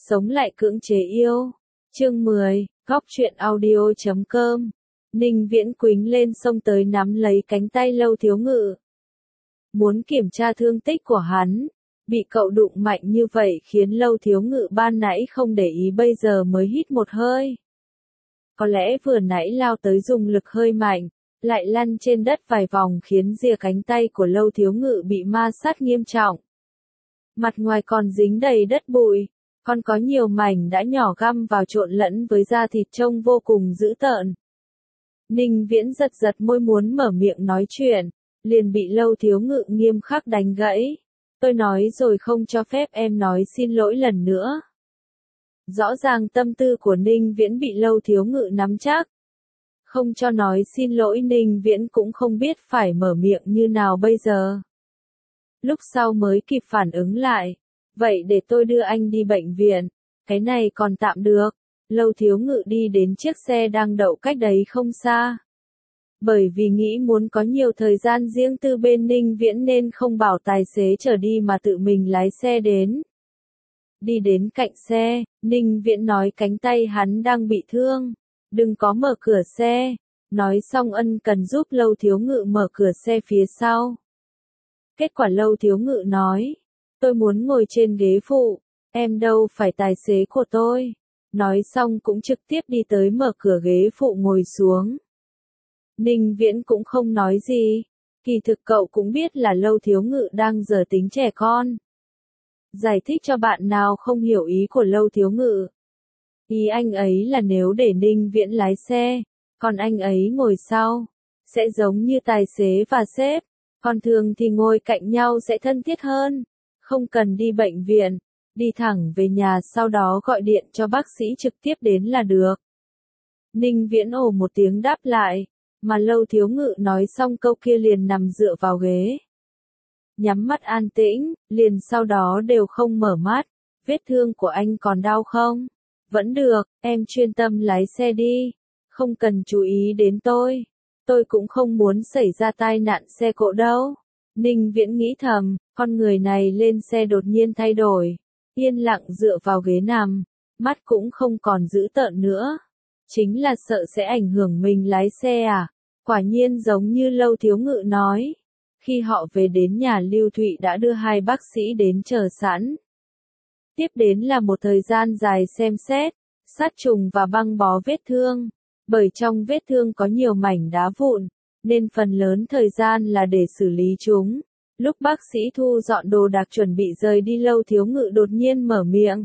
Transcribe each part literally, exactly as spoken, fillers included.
Sống lại cưỡng chế yêu. Chương mười, góc truyện audio chấm com. Ninh Viễn Quýnh lên sông tới nắm lấy cánh tay Lâu Thiếu Ngự. Muốn kiểm tra thương tích của hắn. Bị cậu đụng mạnh như vậy khiến Lâu Thiếu Ngự ban nãy không để ý, bây giờ mới hít một hơi. Có lẽ vừa nãy lao tới dùng lực hơi mạnh, lại lăn trên đất vài vòng khiến rìa cánh tay của Lâu Thiếu Ngự bị ma sát nghiêm trọng. Mặt ngoài còn dính đầy đất bụi, còn có nhiều mảnh đã nhỏ găm vào trộn lẫn với da thịt trông vô cùng dữ tợn. Ninh Viễn giật giật môi muốn mở miệng nói chuyện, liền bị Lâu Thiếu Ngự nghiêm khắc đánh gãy. Tôi nói rồi không cho phép em nói xin lỗi lần nữa. Rõ ràng tâm tư của Ninh Viễn bị Lâu Thiếu Ngự nắm chắc. Không cho nói xin lỗi, Ninh Viễn cũng không biết phải mở miệng như nào bây giờ. Lúc sau mới kịp phản ứng lại. Vậy để tôi đưa anh đi bệnh viện. Cái này còn tạm được. Lâu Thiếu Ngự đi đến chiếc xe đang đậu cách đấy không xa. Bởi vì nghĩ muốn có nhiều thời gian riêng tư bên Ninh Viễn nên không bảo tài xế chở đi mà tự mình lái xe đến. Đi đến cạnh xe, Ninh Viễn nói cánh tay hắn đang bị thương. Đừng có mở cửa xe. Nói xong ân cần giúp Lâu Thiếu Ngự mở cửa xe phía sau. Kết quả Lâu Thiếu Ngự nói. Tôi muốn ngồi trên ghế phụ. Em đâu phải tài xế của tôi. Nói xong cũng trực tiếp đi tới mở cửa ghế phụ ngồi xuống. Ninh Viễn cũng không nói gì. Kỳ thực cậu cũng biết là Lâu Thiếu Ngự đang giở tính trẻ con. Giải thích cho bạn nào không hiểu ý của Lâu Thiếu Ngự. Ý anh ấy là nếu để Ninh Viễn lái xe, còn anh ấy ngồi sau, sẽ giống như tài xế và sếp. Còn thường thì ngồi cạnh nhau sẽ thân thiết hơn. Không cần đi bệnh viện, đi thẳng về nhà sau đó gọi điện cho bác sĩ trực tiếp đến là được. Ninh Viễn ồ một tiếng đáp lại, mà Lâu Thiếu Ngự nói xong câu kia liền nằm dựa vào ghế. Nhắm mắt an tĩnh, liền sau đó đều không mở mắt. Vết thương của anh còn đau không? Vẫn được, em chuyên tâm lái xe đi. Không cần chú ý đến tôi. Tôi cũng không muốn xảy ra tai nạn xe cộ đâu. Ninh Viễn nghĩ thầm, con người này lên xe đột nhiên thay đổi. Yên lặng dựa vào ghế nằm, mắt cũng không còn dữ tợn nữa. Chính là sợ sẽ ảnh hưởng mình lái xe à? Quả nhiên giống như Lâu Thiếu Ngự nói. Khi họ về đến nhà, Lưu Thụy đã đưa hai bác sĩ đến chờ sẵn. Tiếp đến là một thời gian dài xem xét, sát trùng và băng bó vết thương. Bởi trong vết thương có nhiều mảnh đá vụn, nên phần lớn thời gian là để xử lý chúng. Lúc bác sĩ thu dọn đồ đạc chuẩn bị rời đi, Lâu Thiếu Ngự đột nhiên mở miệng.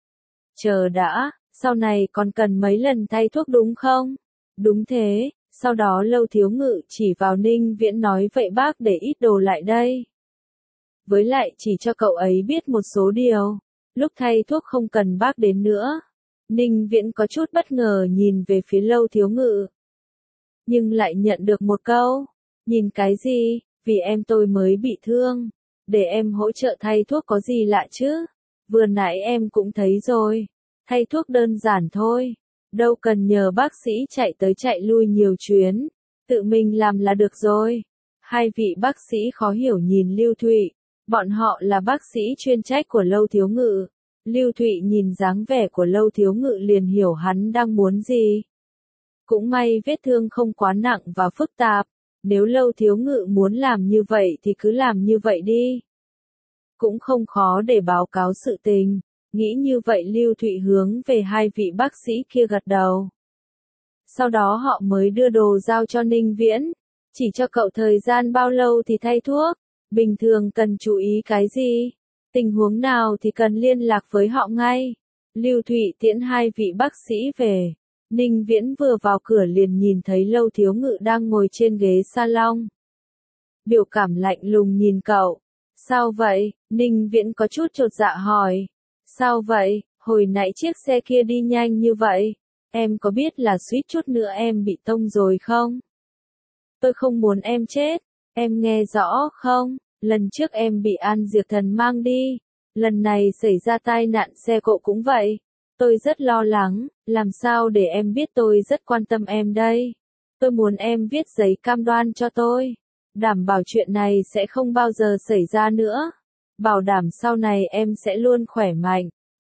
Chờ đã, sau này còn cần mấy lần thay thuốc đúng không? Đúng thế. Sau đó Lâu Thiếu Ngự chỉ vào Ninh Viễn nói, vậy bác để ít đồ lại đây. Với lại chỉ cho cậu ấy biết một số điều. Lúc thay thuốc không cần bác đến nữa. Ninh Viễn có chút bất ngờ nhìn về phía Lâu Thiếu Ngự. Nhưng lại nhận được một câu. Nhìn cái gì, vì em tôi mới bị thương. Để em hỗ trợ thay thuốc có gì lạ chứ? Vừa nãy em cũng thấy rồi. Thay thuốc đơn giản thôi. Đâu cần nhờ bác sĩ chạy tới chạy lui nhiều chuyến. Tự mình làm là được rồi. Hai vị bác sĩ khó hiểu nhìn Lưu Thụy. Bọn họ là bác sĩ chuyên trách của Lâu Thiếu Ngự. Lưu Thụy nhìn dáng vẻ của Lâu Thiếu Ngự liền hiểu hắn đang muốn gì. Cũng may vết thương không quá nặng và phức tạp. Nếu Lâu Thiếu Ngự muốn làm như vậy thì cứ làm như vậy đi. Cũng không khó để báo cáo sự tình. Nghĩ như vậy Lưu Thụy hướng về hai vị bác sĩ kia gật đầu. Sau đó họ mới đưa đồ giao cho Ninh Viễn. Chỉ cho cậu thời gian bao lâu thì thay thuốc. Bình thường cần chú ý cái gì? Tình huống nào thì cần liên lạc với họ ngay. Lưu Thụy tiễn hai vị bác sĩ về. Ninh Viễn vừa vào cửa liền nhìn thấy Lâu Thiếu Ngự đang ngồi trên ghế salon. Biểu cảm lạnh lùng nhìn cậu. Sao vậy? Ninh Viễn có chút chột dạ hỏi. Sao vậy? Hồi nãy chiếc xe kia đi nhanh như vậy. Em có biết là suýt chút nữa em bị tông rồi không? Tôi không muốn em chết. Em nghe rõ không? Lần trước em bị An Diệp Thần mang đi. Lần này xảy ra tai nạn xe cộ cũng vậy. Tôi rất lo lắng. Làm sao để em biết tôi rất quan tâm em đây? Tôi muốn em viết giấy cam đoan cho tôi. Đảm bảo chuyện này sẽ không bao giờ xảy ra nữa. Bảo đảm sau này em sẽ luôn khỏe mạnh.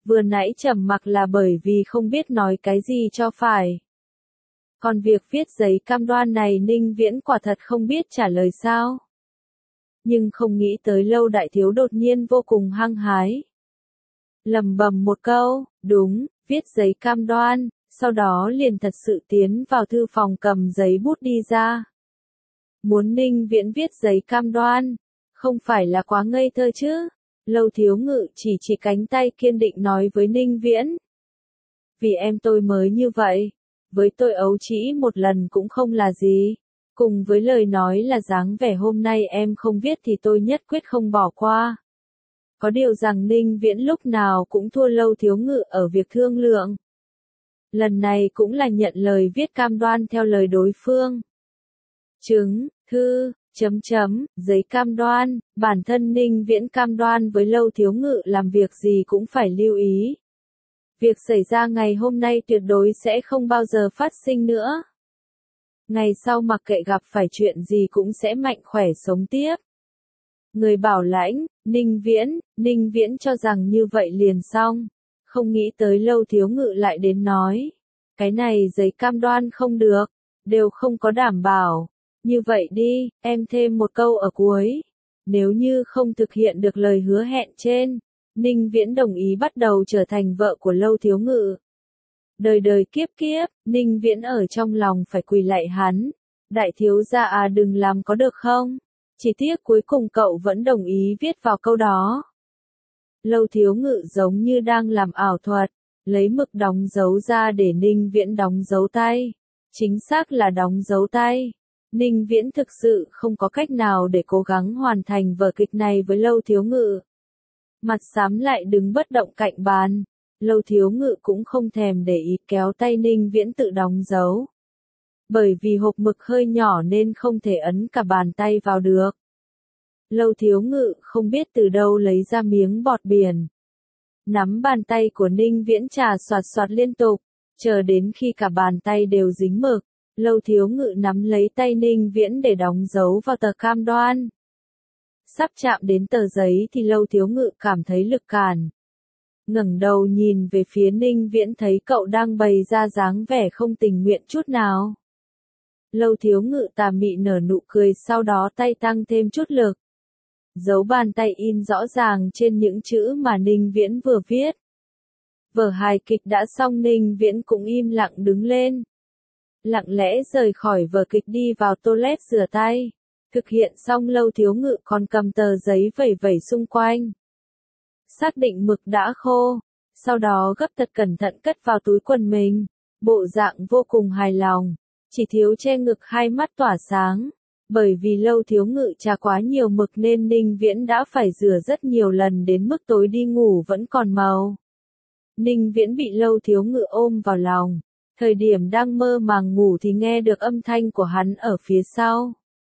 Vừa nãy trầm mặc là bởi vì không biết nói cái gì cho phải. Còn việc viết giấy cam đoan này Ninh Viễn quả thật không biết trả lời sao. Nhưng không nghĩ tới Lâu đại thiếu đột nhiên vô cùng hăng hái. Lầm bầm một câu, đúng, viết giấy cam đoan, sau đó liền thật sự tiến vào thư phòng cầm giấy bút đi ra. Muốn Ninh Viễn viết giấy cam đoan, không phải là quá ngây thơ chứ. Lâu thiếu ngự chỉ chỉ cánh tay kiên định nói với Ninh Viễn. Vì em tôi mới như vậy, với tôi ấu trĩ một lần cũng không là gì. Cùng với lời nói là dáng vẻ hôm nay em không viết thì tôi nhất quyết không bỏ qua. Có điều rằng Ninh Viễn lúc nào cũng thua Lâu thiếu ngự ở việc thương lượng. Lần này cũng là nhận lời viết cam đoan theo lời đối phương. Chứng, thư, chấm chấm, giấy cam đoan, bản thân Ninh Viễn cam đoan với Lâu thiếu ngự làm việc gì cũng phải lưu ý. Việc xảy ra ngày hôm nay tuyệt đối sẽ không bao giờ phát sinh nữa. Ngày sau mặc kệ gặp phải chuyện gì cũng sẽ mạnh khỏe sống tiếp. Người bảo lãnh, Ninh Viễn, Ninh Viễn cho rằng như vậy liền xong. Không nghĩ tới Lâu thiếu ngự lại đến nói. Cái này giấy cam đoan không được, đều không có đảm bảo. Như vậy đi, em thêm một câu ở cuối. Nếu như không thực hiện được lời hứa hẹn trên, Ninh Viễn đồng ý bắt đầu trở thành vợ của Lâu thiếu ngự. Đời đời kiếp kiếp, Ninh Viễn ở trong lòng phải quỳ lạy hắn. Đại thiếu gia à đừng làm có được không? Chỉ tiếc cuối cùng cậu vẫn đồng ý viết vào câu đó. Lâu thiếu ngự giống như đang làm ảo thuật, lấy mực đóng dấu ra để Ninh Viễn đóng dấu tay. Chính xác là đóng dấu tay. Ninh Viễn thực sự không có cách nào để cố gắng hoàn thành vở kịch này với Lâu thiếu ngự. Mặt xám lại đứng bất động cạnh bàn. Lâu thiếu ngự cũng không thèm để ý kéo tay Ninh Viễn tự đóng dấu. Bởi vì hộp mực hơi nhỏ nên không thể ấn cả bàn tay vào được. Lâu thiếu ngự không biết từ đâu lấy ra miếng bọt biển. Nắm bàn tay của Ninh Viễn trà xoạt xoạt liên tục, chờ đến khi cả bàn tay đều dính mực. Lâu thiếu ngự nắm lấy tay Ninh Viễn để đóng dấu vào tờ cam đoan. Sắp chạm đến tờ giấy thì Lâu thiếu ngự cảm thấy lực cản. Ngẩng đầu nhìn về phía Ninh Viễn thấy cậu đang bày ra dáng vẻ không tình nguyện chút nào. Lâu thiếu ngự tà mị nở nụ cười sau đó tay tăng thêm chút lực. Dấu bàn tay in rõ ràng trên những chữ mà Ninh Viễn vừa viết. Vở hài kịch đã xong Ninh Viễn cũng im lặng đứng lên. Lặng lẽ rời khỏi vở kịch đi vào toilet rửa tay. Thực hiện xong Lâu thiếu ngự còn cầm tờ giấy vẩy vẩy xung quanh. Xác định mực đã khô, sau đó gấp thật cẩn thận cất vào túi quần mình, bộ dạng vô cùng hài lòng, chỉ thiếu che ngực hai mắt tỏa sáng, bởi vì Lâu thiếu ngự trà quá nhiều mực nên Ninh Viễn đã phải rửa rất nhiều lần đến mức tối đi ngủ vẫn còn màu. Ninh Viễn bị Lâu thiếu ngự ôm vào lòng, thời điểm đang mơ màng ngủ thì nghe được âm thanh của hắn ở phía sau.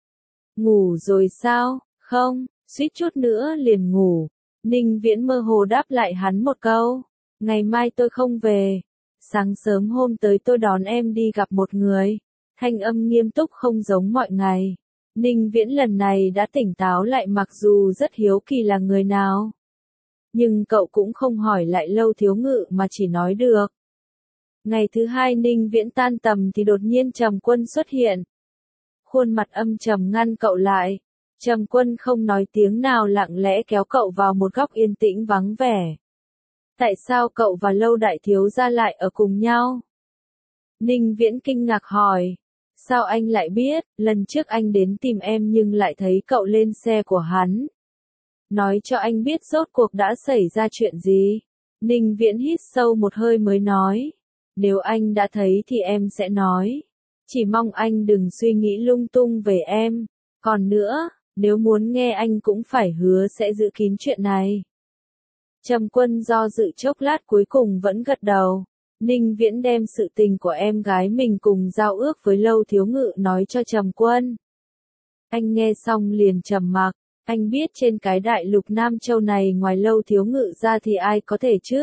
Ngủ rồi sao? Không, suýt chút nữa liền ngủ. Ninh Viễn mơ hồ đáp lại hắn một câu. Ngày mai tôi không về. Sáng sớm hôm tới tôi đón em đi gặp một người. Thanh âm nghiêm túc không giống mọi ngày. Ninh Viễn lần này đã tỉnh táo lại mặc dù rất hiếu kỳ là người nào. Nhưng cậu cũng không hỏi lại Lâu thiếu ngự mà chỉ nói được. Ngày thứ hai Ninh Viễn tan tầm thì đột nhiên Trầm Quân xuất hiện. Khuôn mặt âm trầm ngăn cậu lại. Trầm Quân không nói tiếng nào lặng lẽ kéo cậu vào một góc yên tĩnh vắng vẻ. Tại sao cậu và Lâu đại thiếu gia lại ở cùng nhau? Ninh Viễn kinh ngạc hỏi. Sao anh lại biết, lần trước anh đến tìm em nhưng lại thấy cậu lên xe của hắn. Nói cho anh biết rốt cuộc đã xảy ra chuyện gì. Ninh Viễn hít sâu một hơi mới nói. Nếu anh đã thấy thì em sẽ nói. Chỉ mong anh đừng suy nghĩ lung tung về em. Còn nữa, nếu muốn nghe anh cũng phải hứa sẽ giữ kín chuyện này. Trầm Quân do dự chốc lát cuối cùng vẫn gật đầu. Ninh Viễn đem sự tình của em gái mình cùng giao ước với Lâu thiếu ngự nói cho Trầm Quân. Anh nghe xong liền trầm mặc. Anh biết trên cái đại lục Nam Châu này ngoài Lâu thiếu ngự ra thì ai có thể chứ?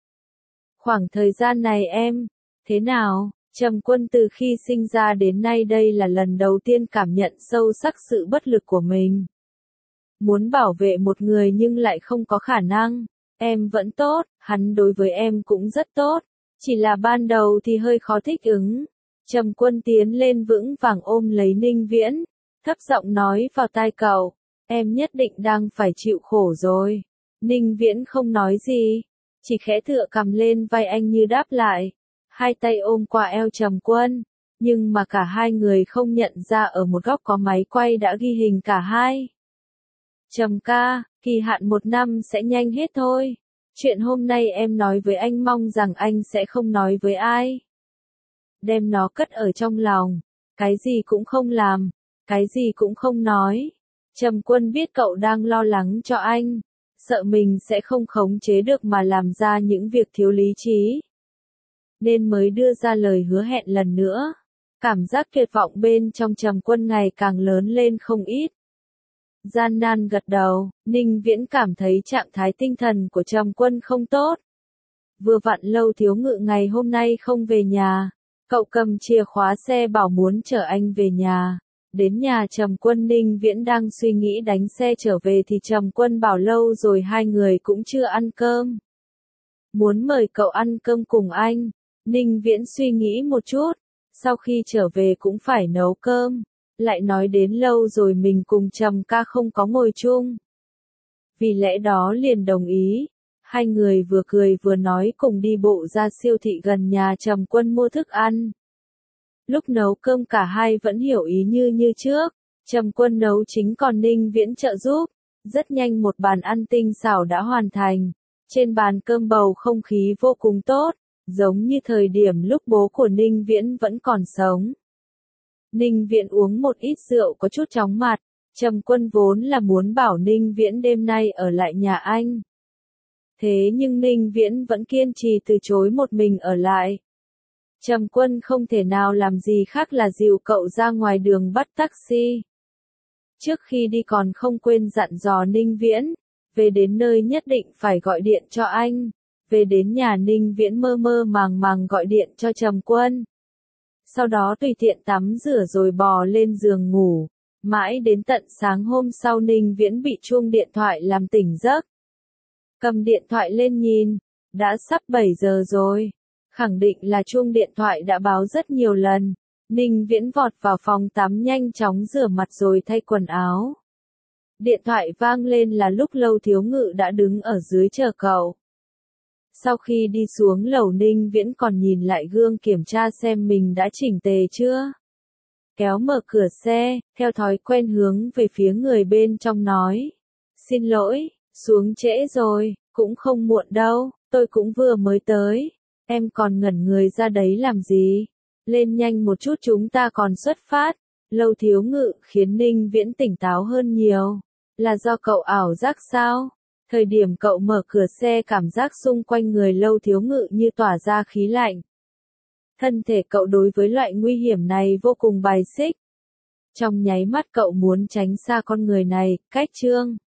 Khoảng thời gian này em, thế nào? Trầm Quân từ khi sinh ra đến nay đây là lần đầu tiên cảm nhận sâu sắc sự bất lực của mình. Muốn bảo vệ một người nhưng lại không có khả năng. Em vẫn tốt, hắn đối với em cũng rất tốt. Chỉ là ban đầu thì hơi khó thích ứng. Trầm Quân tiến lên vững vàng ôm lấy Ninh Viễn, thấp giọng nói vào tai cậu, em nhất định đang phải chịu khổ rồi. Ninh Viễn không nói gì, chỉ khẽ tựa cằm lên vai anh như đáp lại, hai tay ôm qua eo Trầm Quân, nhưng mà cả hai người không nhận ra ở một góc có máy quay đã ghi hình cả hai. Trầm ca, kỳ hạn một năm sẽ nhanh hết thôi. Chuyện hôm nay em nói với anh mong rằng anh sẽ không nói với ai. Đem nó cất ở trong lòng, cái gì cũng không làm, cái gì cũng không nói. Trầm Quân biết cậu đang lo lắng cho anh, sợ mình sẽ không khống chế được mà làm ra những việc thiếu lý trí. Nên mới đưa ra lời hứa hẹn lần nữa. Cảm giác tuyệt vọng bên trong Trầm Quân ngày càng lớn lên không ít. Gian nan gật đầu, Ninh Viễn cảm thấy trạng thái tinh thần của Trầm Quân không tốt. Vừa vặn Lâu Thiếu Ngự ngày hôm nay không về nhà, cậu cầm chìa khóa xe bảo muốn chở anh về nhà. Đến nhà Trầm Quân, Ninh Viễn đang suy nghĩ đánh xe trở về thì Trầm Quân bảo lâu rồi hai người cũng chưa ăn cơm. Muốn mời cậu ăn cơm cùng anh. Ninh Viễn suy nghĩ một chút, sau khi trở về cũng phải nấu cơm. Lại nói đến lâu rồi mình cùng Trầm ca không có ngồi chung. Vì lẽ đó liền đồng ý. Hai người vừa cười vừa nói cùng đi bộ ra siêu thị gần nhà Trầm Quân mua thức ăn. Lúc nấu cơm cả hai vẫn hiểu ý như như trước. Trầm Quân nấu chính còn Ninh Viễn trợ giúp. Rất nhanh một bàn ăn tinh xảo đã hoàn thành. Trên bàn cơm bầu không khí vô cùng tốt, giống như thời điểm lúc bố của Ninh Viễn vẫn còn sống. Ninh Viễn uống một ít rượu có chút chóng mặt. Trầm Quân vốn là muốn bảo Ninh Viễn đêm nay ở lại nhà anh. Thế nhưng Ninh Viễn vẫn kiên trì từ chối một mình ở lại. Trầm Quân không thể nào làm gì khác là dìu cậu ra ngoài đường bắt taxi. Trước khi đi còn không quên dặn dò Ninh Viễn, về đến nơi nhất định phải gọi điện cho anh. Về đến nhà Ninh Viễn mơ mơ màng màng gọi điện cho Trầm Quân. Sau đó tùy tiện tắm rửa rồi bò lên giường ngủ. Mãi đến tận sáng hôm sau Ninh Viễn bị chuông điện thoại làm tỉnh giấc. Cầm điện thoại lên nhìn, đã sắp bảy giờ rồi. Khẳng định là chuông điện thoại đã báo rất nhiều lần. Ninh Viễn vọt vào phòng tắm nhanh chóng rửa mặt rồi thay quần áo. Điện thoại vang lên là lúc Lâu Thiếu Ngự đã đứng ở dưới chờ cậu. Sau khi đi xuống lầu Ninh Viễn còn nhìn lại gương kiểm tra xem mình đã chỉnh tề chưa. Kéo mở cửa xe, theo thói quen hướng về phía người bên trong nói. Xin lỗi, xuống trễ rồi, cũng không muộn đâu, tôi cũng vừa mới tới. Em còn ngẩn người ra đấy làm gì? Lên nhanh một chút chúng ta còn xuất phát. Lâu Thiếu Ngự khiến Ninh Viễn tỉnh táo hơn nhiều. Là do cậu ảo giác sao? Thời điểm cậu mở cửa xe cảm giác xung quanh người Lâu Thiếu Ngự như tỏa ra khí lạnh. Thân thể cậu đối với loại nguy hiểm này vô cùng bài xích. Trong nháy mắt cậu muốn tránh xa con người này, cách chương.